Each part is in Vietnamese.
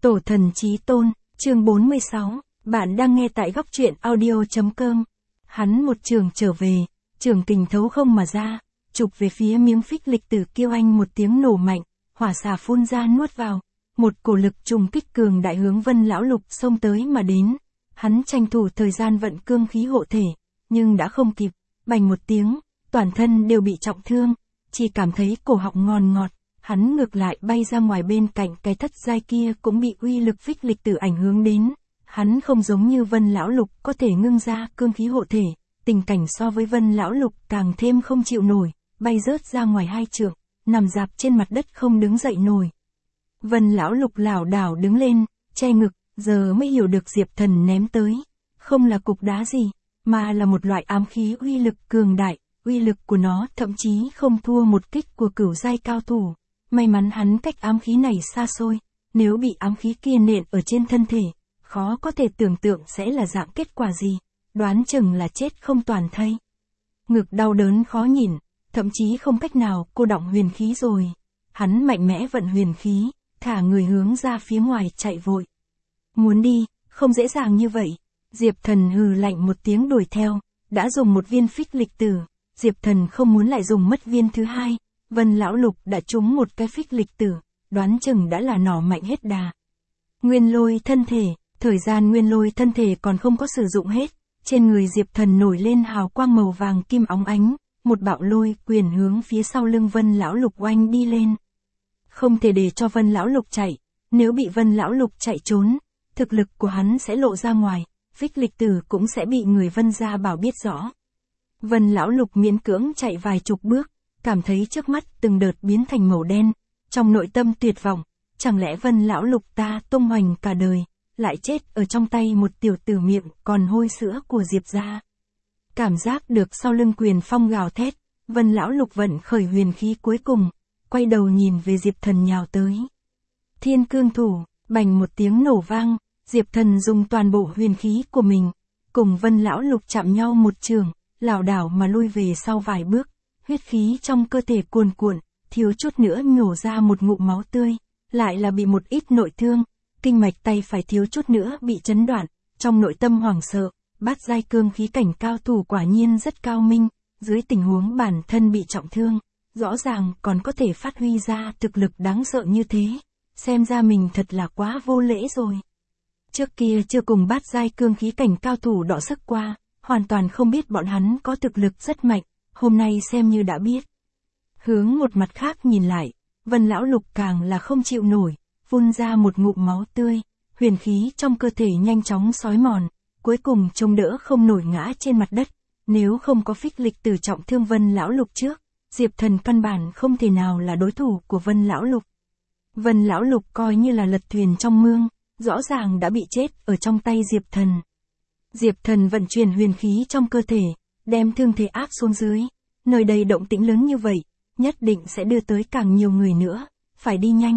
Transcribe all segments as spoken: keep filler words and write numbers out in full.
Tổ thần chí tôn, chương bốn mươi sáu, bạn đang nghe tại góc truyện audio.com. Hắn một trường trở về, trường kình thấu không mà ra, chụp về phía miếng phích lịch tử kêu anh một tiếng nổ mạnh, hỏa xà phun ra nuốt vào, một cổ lực trùng kích cường đại hướng Vân lão lục xông tới mà đến. Hắn tranh thủ thời gian vận cương khí hộ thể, nhưng đã không kịp, bành một tiếng, toàn thân đều bị trọng thương, chỉ cảm thấy cổ họng ngon ngọt. Hắn ngược lại bay ra ngoài bên cạnh cái thất giai kia cũng bị uy lực phích lịch tử ảnh hưởng đến. Hắn không giống như Vân lão lục có thể ngưng ra cương khí hộ thể, tình cảnh so với Vân lão lục càng thêm không chịu nổi, bay rớt ra ngoài hai trượng, nằm dạp trên mặt đất không đứng dậy nổi. Vân lão lục lảo đảo đứng lên, che ngực, giờ mới hiểu được Diệp Thần ném tới, không là cục đá gì, mà là một loại ám khí uy lực cường đại, uy lực của nó thậm chí không thua một kích của cửu giai cao thủ. May mắn hắn cách ám khí này xa xôi, nếu bị ám khí kia nện ở trên thân thể, khó có thể tưởng tượng sẽ là dạng kết quả gì, đoán chừng là chết không toàn thây. Ngực đau đớn khó nhìn, thậm chí không cách nào cô đọng huyền khí rồi. Hắn mạnh mẽ vận huyền khí, thả người hướng ra phía ngoài chạy vội. Muốn đi, không dễ dàng như vậy. Diệp Thần hừ lạnh một tiếng đuổi theo, đã dùng một viên phích lịch tử, Diệp Thần không muốn lại dùng mất viên thứ hai. Vân lão lục đã trúng một cái phích lịch tử, đoán chừng đã là nỏ mạnh hết đà. Nguyên lôi thân thể, thời gian nguyên lôi thân thể còn không có sử dụng hết, trên người Diệp Thần nổi lên hào quang màu vàng kim óng ánh, một bạo lôi quyền hướng phía sau lưng Vân lão lục oanh đi lên. Không thể để cho Vân lão lục chạy, nếu bị Vân lão lục chạy trốn, thực lực của hắn sẽ lộ ra ngoài, phích lịch tử cũng sẽ bị người Vân gia bảo biết rõ. Vân lão lục miễn cưỡng chạy vài chục bước, cảm thấy trước mắt từng đợt biến thành màu đen, trong nội tâm tuyệt vọng, chẳng lẽ Vân lão lục ta tung hoành cả đời, lại chết ở trong tay một tiểu tử miệng còn hôi sữa của Diệp gia. Cảm giác được sau lưng quyền phong gào thét, Vân lão lục vận khởi huyền khí cuối cùng, quay đầu nhìn về Diệp Thần nhào tới. Thiên cương thủ, bành một tiếng nổ vang, Diệp Thần dùng toàn bộ huyền khí của mình, cùng Vân lão lục chạm nhau một trường, lảo đảo mà lui về sau vài bước. Huyết khí trong cơ thể cuồn cuộn, thiếu chút nữa nhổ ra một ngụm máu tươi, lại là bị một ít nội thương, kinh mạch tay phải thiếu chút nữa bị chấn đoạn, trong nội tâm hoảng sợ, bát giai cương khí cảnh cao thủ quả nhiên rất cao minh, dưới tình huống bản thân bị trọng thương, rõ ràng còn có thể phát huy ra thực lực đáng sợ như thế, xem ra mình thật là quá vô lễ rồi. Trước kia chưa cùng bát giai cương khí cảnh cao thủ đọ sức qua, hoàn toàn không biết bọn hắn có thực lực rất mạnh. Hôm nay xem như đã biết. Hướng một mặt khác nhìn lại, Vân lão lục càng là không chịu nổi, phun ra một ngụm máu tươi, huyền khí trong cơ thể nhanh chóng xói mòn, cuối cùng chống đỡ không nổi ngã trên mặt đất. Nếu không có phích lịch tử trọng thương Vân lão lục trước, Diệp Thần căn bản không thể nào là đối thủ của Vân lão lục. Vân lão lục coi như là lật thuyền trong mương, rõ ràng đã bị chết ở trong tay Diệp Thần. Diệp Thần vận chuyển huyền khí trong cơ thể, đem thương thế áp xuống dưới, nơi đây động tĩnh lớn như vậy, nhất định sẽ đưa tới càng nhiều người nữa, phải đi nhanh.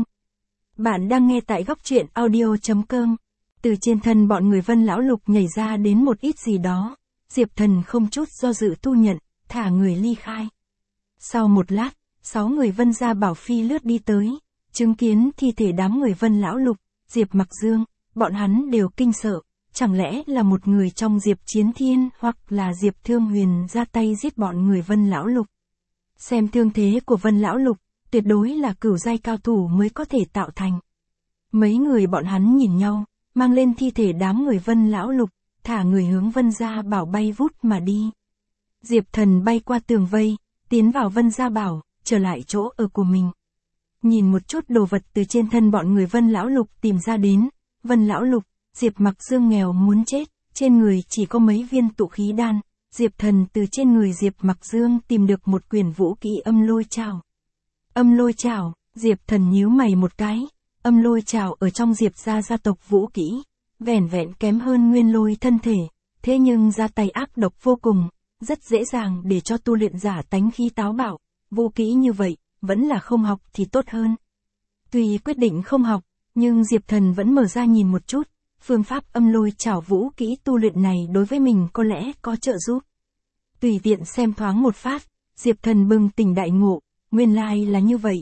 Bạn đang nghe tại góc truyện audio.com, từ trên thân bọn người Vân lão lục nhảy ra đến một ít gì đó, Diệp Thần không chút do dự thu nhận, thả người ly khai. Sau một lát, sáu người Vân gia bảo phi lướt đi tới, chứng kiến thi thể đám người Vân lão lục, Diệp Mặc Dương, bọn hắn đều kinh sợ. Chẳng lẽ là một người trong Diệp Chiến Thiên hoặc là Diệp Thương Huyền ra tay giết bọn người Vân lão lục. Xem thương thế của Vân lão lục, tuyệt đối là cửu giai cao thủ mới có thể tạo thành. Mấy người bọn hắn nhìn nhau, mang lên thi thể đám người Vân lão lục, thả người hướng Vân gia bảo bay vút mà đi. Diệp Thần bay qua tường vây, tiến vào Vân gia bảo, trở lại chỗ ở của mình. Nhìn một chút đồ vật từ trên thân bọn người Vân lão lục tìm ra đến, Vân lão lục, Diệp Mặc Dương nghèo muốn chết, trên người chỉ có mấy viên tụ khí đan, Diệp Thần từ trên người Diệp Mặc Dương tìm được một quyển vũ kỹ âm lôi trảo. Âm lôi trảo, Diệp Thần nhíu mày một cái, âm lôi trảo ở trong Diệp gia gia tộc vũ kỹ, vẻn vẹn kém hơn nguyên lôi thân thể, thế nhưng ra tay ác độc vô cùng, rất dễ dàng để cho tu luyện giả tánh khí táo bạo, vũ kỹ như vậy, vẫn là không học thì tốt hơn. Tuy quyết định không học, nhưng Diệp Thần vẫn mở ra nhìn một chút. Phương pháp âm lôi trảo vũ kỹ tu luyện này đối với mình có lẽ có trợ giúp. Tùy tiện xem thoáng một phát, Diệp Thần bừng tỉnh đại ngộ, nguyên lai là như vậy.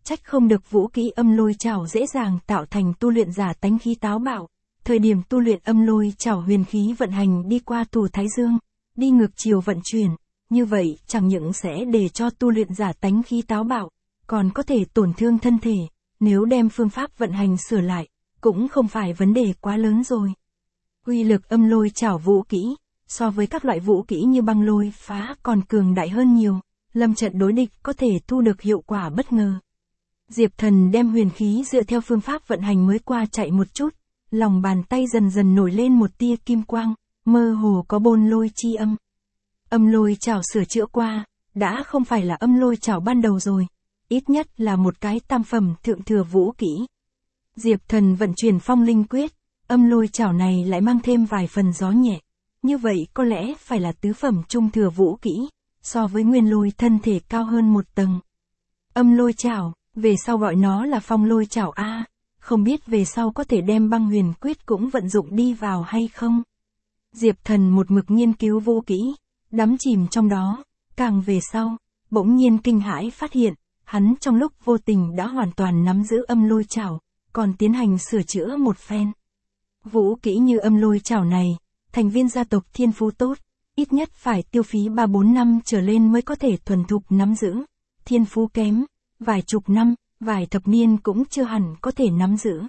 Trách không được vũ kỹ âm lôi chảo dễ dàng tạo thành tu luyện giả tánh khí táo bạo. Thời điểm tu luyện âm lôi chảo huyền khí vận hành đi qua thủ thái dương, đi ngược chiều vận chuyển, như vậy chẳng những sẽ để cho tu luyện giả tánh khí táo bạo, còn có thể tổn thương thân thể, nếu đem phương pháp vận hành sửa lại, cũng không phải vấn đề quá lớn rồi. Uy lực âm lôi chảo vũ kỹ, so với các loại vũ kỹ như băng lôi phá còn cường đại hơn nhiều, lâm trận đối địch có thể thu được hiệu quả bất ngờ. Diệp Thần đem huyền khí dựa theo phương pháp vận hành mới qua chạy một chút, lòng bàn tay dần dần nổi lên một tia kim quang, mơ hồ có bôn lôi chi âm. Âm lôi chảo sửa chữa qua, đã không phải là âm lôi chảo ban đầu rồi, ít nhất là một cái tam phẩm thượng thừa vũ kỹ. Diệp Thần vận chuyển phong linh quyết, âm lôi chảo này lại mang thêm vài phần gió nhẹ, như vậy có lẽ phải là tứ phẩm trung thừa vũ kỹ, so với nguyên lôi thân thể cao hơn một tầng. Âm lôi chảo, về sau gọi nó là phong lôi chảo A, không biết về sau có thể đem băng huyền quyết cũng vận dụng đi vào hay không. Diệp Thần một mực nghiên cứu vũ kỹ, đắm chìm trong đó, càng về sau, bỗng nhiên kinh hãi phát hiện, hắn trong lúc vô tình đã hoàn toàn nắm giữ âm lôi chảo, còn tiến hành sửa chữa một phen. Vũ kỹ như âm lôi chảo này, thành viên gia tộc thiên phú tốt, ít nhất phải tiêu phí ba bốn năm trở lên mới có thể thuần thục nắm giữ, thiên phú kém, vài chục năm, vài thập niên cũng chưa hẳn có thể nắm giữ.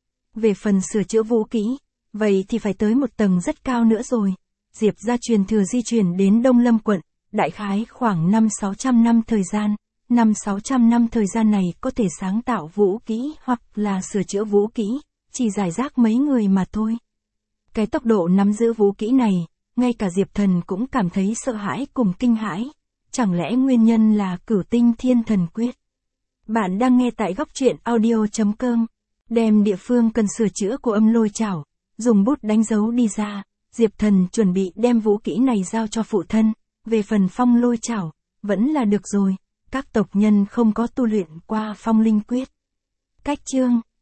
Về phần sửa chữa vũ kỹ, vậy thì phải tới một tầng rất cao nữa rồi. Diệp gia truyền thừa di chuyển đến Đông Lâm quận, đại khái khoảng năm sáu trăm năm thời gian, năm sáu trăm năm thời gian này có thể sáng tạo vũ kỹ hoặc là sửa chữa vũ kỹ, chỉ giải rác mấy người mà thôi. Cái tốc độ nắm giữ vũ kỹ này, ngay cả Diệp Thần cũng cảm thấy sợ hãi cùng kinh hãi. Chẳng lẽ nguyên nhân là Cửu Tinh Thiên Thần Quyết? Bạn đang nghe tại góc truyện audio chấm com. Đem địa phương cần sửa chữa của âm lôi chảo, dùng bút đánh dấu đi ra. Diệp Thần chuẩn bị đem vũ kỹ này giao cho phụ thân. Về phần phong lôi chảo, vẫn là được rồi. Các tộc nhân không có tu luyện qua phong linh quyết. Cách chương